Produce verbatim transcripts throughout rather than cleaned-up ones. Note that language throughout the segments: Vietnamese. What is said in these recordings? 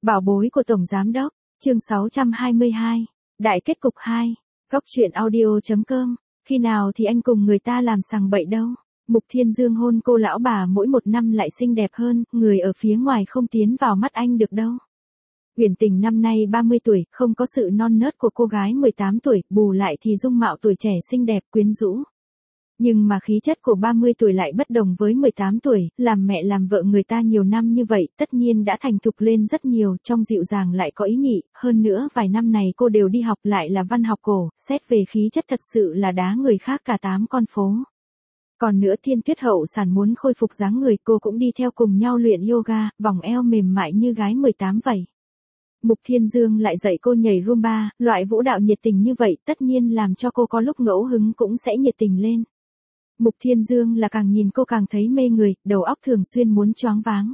Bảo bối của Tổng Giám Đốc, chương sáu trăm hai mươi hai, Đại kết cục hai, Góc truyện audio.com, khi nào thì anh cùng người ta làm sằng bậy đâu. Mục Thiên Dương hôn cô lão bà mỗi một năm lại xinh đẹp hơn, người ở phía ngoài không tiến vào mắt anh được đâu. Uyển Tình năm nay ba mươi tuổi, không có sự non nớt của cô gái mười tám tuổi, bù lại thì dung mạo tuổi trẻ xinh đẹp quyến rũ. Nhưng mà khí chất của ba mươi tuổi lại bất đồng với mười tám tuổi, làm mẹ làm vợ người ta nhiều năm như vậy, tất nhiên đã thành thục lên rất nhiều, trong dịu dàng lại có ý nhị, hơn nữa vài năm này cô đều đi học lại là văn học cổ, xét về khí chất thật sự là đá người khác cả tám con phố. Còn nữa Thiên Tuyết hậu sản muốn khôi phục dáng người, cô cũng đi theo cùng nhau luyện yoga, vòng eo mềm mại như gái mười tám vậy. Mục Thiên Dương lại dạy cô nhảy Rumba, loại vũ đạo nhiệt tình như vậy, tất nhiên làm cho cô có lúc ngẫu hứng cũng sẽ nhiệt tình lên. Mục Thiên Dương là càng nhìn cô càng thấy mê người, đầu óc thường xuyên muốn choáng váng.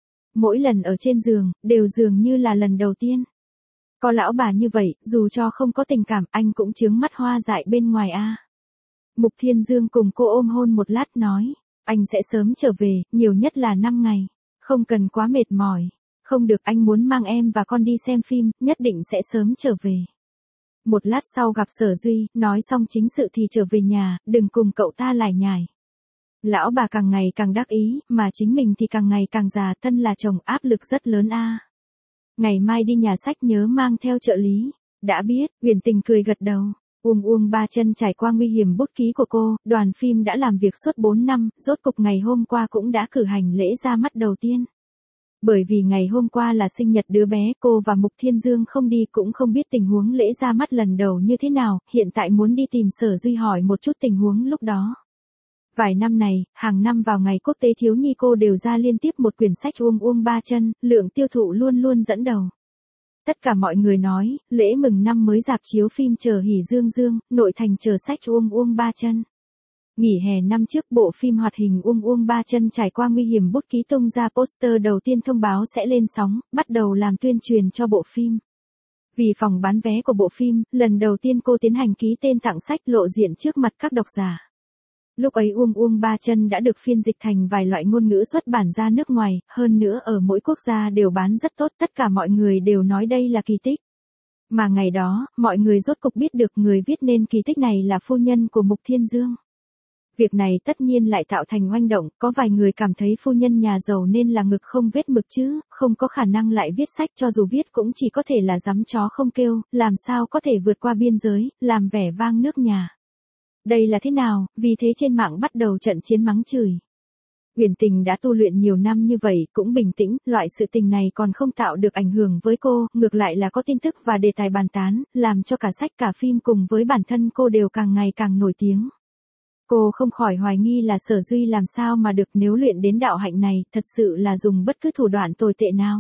Mỗi lần ở trên giường, đều dường như là lần đầu tiên. Có lão bà như vậy, dù cho không có tình cảm, anh cũng chướng mắt hoa dại bên ngoài a. À. Mục Thiên Dương cùng cô ôm hôn một lát nói, anh sẽ sớm trở về, nhiều nhất là năm ngày. Không cần quá mệt mỏi. Không được, anh muốn mang em và con đi xem phim, nhất định sẽ sớm trở về. Một lát sau gặp Sở Duy, nói xong chính sự thì trở về nhà, đừng cùng cậu ta lải nhải. Lão bà càng ngày càng đắc ý, mà chính mình thì càng ngày càng già, thân là chồng áp lực rất lớn a. À. Ngày mai đi nhà sách nhớ mang theo trợ lý. Đã biết, Uyển Tình cười gật đầu. Uông Uông Ba Chân trải qua nguy hiểm bút ký của cô, đoàn phim đã làm việc suốt bốn năm, rốt cục ngày hôm qua cũng đã cử hành lễ ra mắt đầu tiên. Bởi vì ngày hôm qua là sinh nhật đứa bé, cô và Mục Thiên Dương không đi cũng không biết tình huống lễ ra mắt lần đầu như thế nào, hiện tại muốn đi tìm Sở Duy hỏi một chút tình huống lúc đó. Vài năm này, hàng năm vào ngày quốc tế thiếu nhi cô đều ra liên tiếp một quyển sách Uông Uông Ba Chân, lượng tiêu thụ luôn luôn dẫn đầu. Tất cả mọi người nói, lễ mừng năm mới rạp chiếu phim chờ hỉ dương dương, nội thành chờ sách Uông Uông Ba Chân. Nghỉ hè năm trước bộ phim hoạt hình Uông Uông Ba Chân trải qua nguy hiểm bút ký tung ra poster đầu tiên thông báo sẽ lên sóng, bắt đầu làm tuyên truyền cho bộ phim. Vì phòng bán vé của bộ phim, lần đầu tiên cô tiến hành ký tên tặng sách lộ diện trước mặt các độc giả. Lúc ấy Uông Uông Ba Chân đã được phiên dịch thành vài loại ngôn ngữ xuất bản ra nước ngoài, hơn nữa ở mỗi quốc gia đều bán rất tốt, tất cả mọi người đều nói đây là kỳ tích. Mà ngày đó, mọi người rốt cục biết được người viết nên kỳ tích này là phu nhân của Mục Thiên Dương. Việc này tất nhiên lại tạo thành oanh động, có vài người cảm thấy phu nhân nhà giàu nên là ngực không vết mực chứ, không có khả năng lại viết sách, cho dù viết cũng chỉ có thể là giấm chó không kêu, làm sao có thể vượt qua biên giới, làm vẻ vang nước nhà. Đây là thế nào, vì thế trên mạng bắt đầu trận chiến mắng chửi. Uyển Tình đã tu luyện nhiều năm như vậy, cũng bình tĩnh, loại sự tình này còn không tạo được ảnh hưởng với cô, ngược lại là có tin tức và đề tài bàn tán, làm cho cả sách cả phim cùng với bản thân cô đều càng ngày càng nổi tiếng. Cô không khỏi hoài nghi là Sở Duy làm sao mà được, nếu luyện đến đạo hạnh này, thật sự là dùng bất cứ thủ đoạn tồi tệ nào.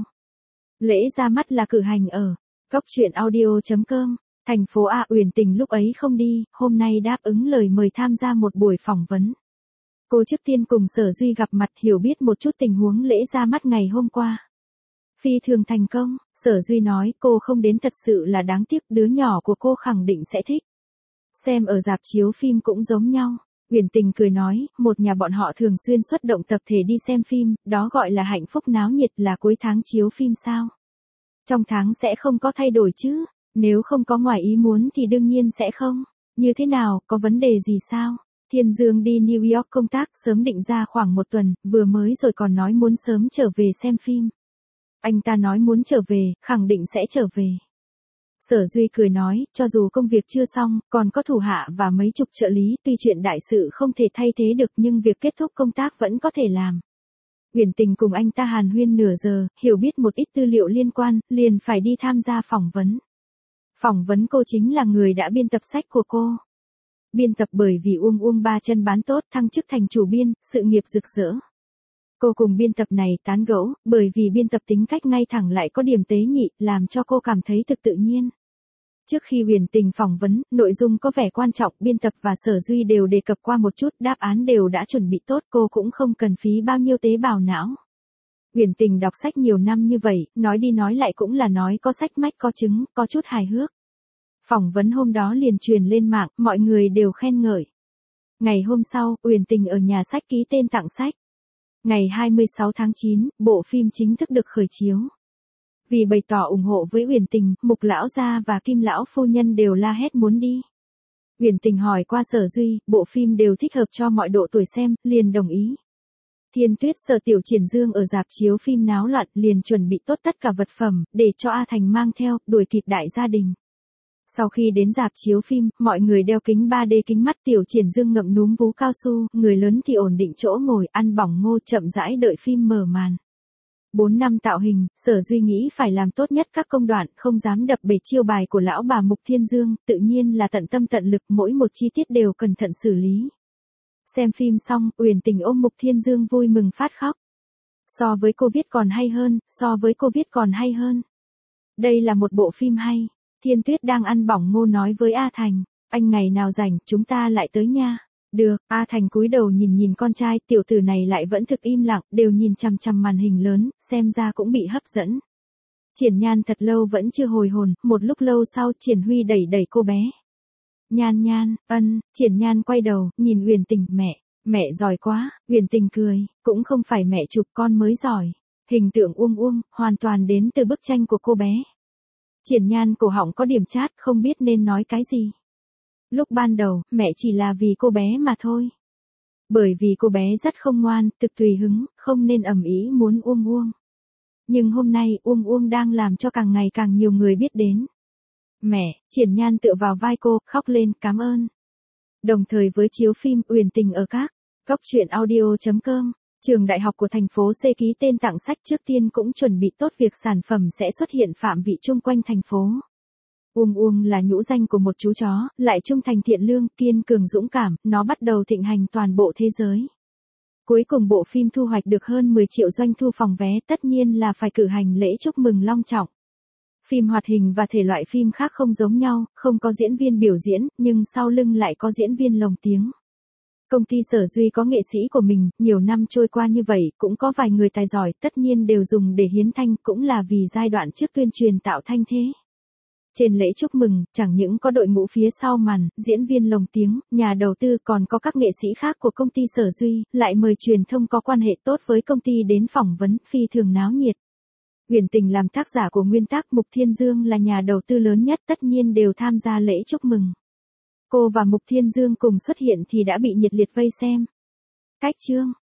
Lễ ra mắt là cử hành ở Góc truyện audio.com, thành phố A. Uyển Tình lúc ấy không đi, hôm nay đáp ứng lời mời tham gia một buổi phỏng vấn. Cô trước tiên cùng Sở Duy gặp mặt, hiểu biết một chút tình huống lễ ra mắt ngày hôm qua. Phi thường thành công, Sở Duy nói cô không đến thật sự là đáng tiếc, đứa nhỏ của cô khẳng định sẽ thích. Xem ở rạp chiếu phim cũng giống nhau. Uyển Tình cười nói, một nhà bọn họ thường xuyên xuất động tập thể đi xem phim, đó gọi là hạnh phúc náo nhiệt, là cuối tháng chiếu phim sao? Trong tháng sẽ không có thay đổi chứ, nếu không có ngoài ý muốn thì đương nhiên sẽ không. Như thế nào, có vấn đề gì sao? Thiên Dương đi New York công tác, sớm định ra khoảng một tuần, vừa mới rồi còn nói muốn sớm trở về xem phim. Anh ta nói muốn trở về, khẳng định sẽ trở về. Sở Duy cười nói, cho dù công việc chưa xong, còn có thủ hạ và mấy chục trợ lý, tuy chuyện đại sự không thể thay thế được nhưng việc kết thúc công tác vẫn có thể làm. Uyển Tình cùng anh ta hàn huyên nửa giờ, hiểu biết một ít tư liệu liên quan, liền phải đi tham gia phỏng vấn. Phỏng vấn cô chính là người đã biên tập sách của cô. Biên tập bởi vì Uông Uông Ba Chân bán tốt, thăng chức thành chủ biên, sự nghiệp rực rỡ. Cô cùng biên tập này tán gẫu, bởi vì biên tập tính cách ngay thẳng lại có điểm tế nhị, làm cho cô cảm thấy thực tự nhiên. Trước khi Uyển Tình phỏng vấn, nội dung có vẻ quan trọng, biên tập và Sở Duy đều đề cập qua một chút, đáp án đều đã chuẩn bị tốt, cô cũng không cần phí bao nhiêu tế bào não. Uyển Tình đọc sách nhiều năm như vậy, nói đi nói lại cũng là nói có sách mách có chứng, có chút hài hước. Phỏng vấn hôm đó liền truyền lên mạng, mọi người đều khen ngợi. Ngày hôm sau, Uyển Tình ở nhà sách ký tên tặng sách. Ngày hai mươi sáu tháng chín, bộ phim chính thức được khởi chiếu. Vì bày tỏ ủng hộ với Uyển Tình, Mục lão gia và Kim lão phu nhân đều la hét muốn đi. Uyển Tình hỏi qua Sở Duy, bộ phim đều thích hợp cho mọi độ tuổi xem, liền đồng ý. Thiên Tuyết Sở Tiểu Triển Dương ở rạp chiếu phim náo loạn, liền chuẩn bị tốt tất cả vật phẩm, để cho A Thành mang theo, đuổi kịp đại gia đình. Sau khi đến rạp chiếu phim, mọi người đeo kính ba D kính mắt, Tiểu Triển Dương ngậm núm vú cao su, người lớn thì ổn định chỗ ngồi, ăn bỏng ngô chậm rãi đợi phim mở màn. Bốn năm tạo hình, Sở Duy nghĩ phải làm tốt nhất các công đoạn, không dám đập bể chiêu bài của lão bà Mục Thiên Dương, tự nhiên là tận tâm tận lực, mỗi một chi tiết đều cẩn thận xử lý. Xem phim xong, Uyển Tình ôm Mục Thiên Dương vui mừng phát khóc. So với cô viết còn hay hơn, so với cô viết còn hay hơn. Đây là một bộ phim hay. Thiên Tuyết đang ăn bỏng ngô nói với A Thành, anh ngày nào rảnh, chúng ta lại tới nha. Được, A Thành cúi đầu nhìn nhìn con trai, tiểu tử này lại vẫn thực im lặng, đều nhìn chằm chằm màn hình lớn, xem ra cũng bị hấp dẫn. Triển Nhan thật lâu vẫn chưa hồi hồn, một lúc lâu sau Triển Huy đẩy đẩy cô bé. Nhan Nhan, ân, Triển Nhan quay đầu, nhìn Uyển Tình, mẹ, mẹ giỏi quá, Uyển Tình cười, cũng không phải mẹ chụp con mới giỏi. Hình tượng Uông Uông, hoàn toàn đến từ bức tranh của cô bé. Triển Nhan cổ họng có điểm chát, không biết nên nói cái gì. Lúc ban đầu, mẹ chỉ là vì cô bé mà thôi. Bởi vì cô bé rất không ngoan, thực tùy hứng, không nên ầm ĩ muốn Uông Uông. Nhưng hôm nay Uông Uông đang làm cho càng ngày càng nhiều người biết đến. Mẹ, Triển Nhan tựa vào vai cô, khóc lên, cảm ơn. Đồng thời với chiếu phim Uyển Tình ở các góc truyện audio chấm com, trường đại học của thành phố C ký tên tặng sách trước tiên cũng chuẩn bị tốt việc sản phẩm sẽ xuất hiện phạm vị chung quanh thành phố. Uông Uông là nhũ danh của một chú chó, lại trung thành thiện lương, kiên cường dũng cảm, nó bắt đầu thịnh hành toàn bộ thế giới. Cuối cùng bộ phim thu hoạch được hơn mười triệu doanh thu phòng vé, tất nhiên là phải cử hành lễ chúc mừng long trọng. Phim hoạt hình và thể loại phim khác không giống nhau, không có diễn viên biểu diễn, nhưng sau lưng lại có diễn viên lồng tiếng. Công ty Sở Duy có nghệ sĩ của mình, nhiều năm trôi qua như vậy, cũng có vài người tài giỏi, tất nhiên đều dùng để hiến thanh, cũng là vì giai đoạn trước tuyên truyền tạo thanh thế. Trên lễ chúc mừng, chẳng những có đội ngũ phía sau màn, diễn viên lồng tiếng, nhà đầu tư, còn có các nghệ sĩ khác của công ty Sở Duy, lại mời truyền thông có quan hệ tốt với công ty đến phỏng vấn, phi thường náo nhiệt. Uyển Tình làm tác giả của nguyên tác, Mục Thiên Dương là nhà đầu tư lớn nhất, tất nhiên đều tham gia lễ chúc mừng. Cô và Mục Thiên Dương cùng xuất hiện thì đã bị nhiệt liệt vây xem. Cách chương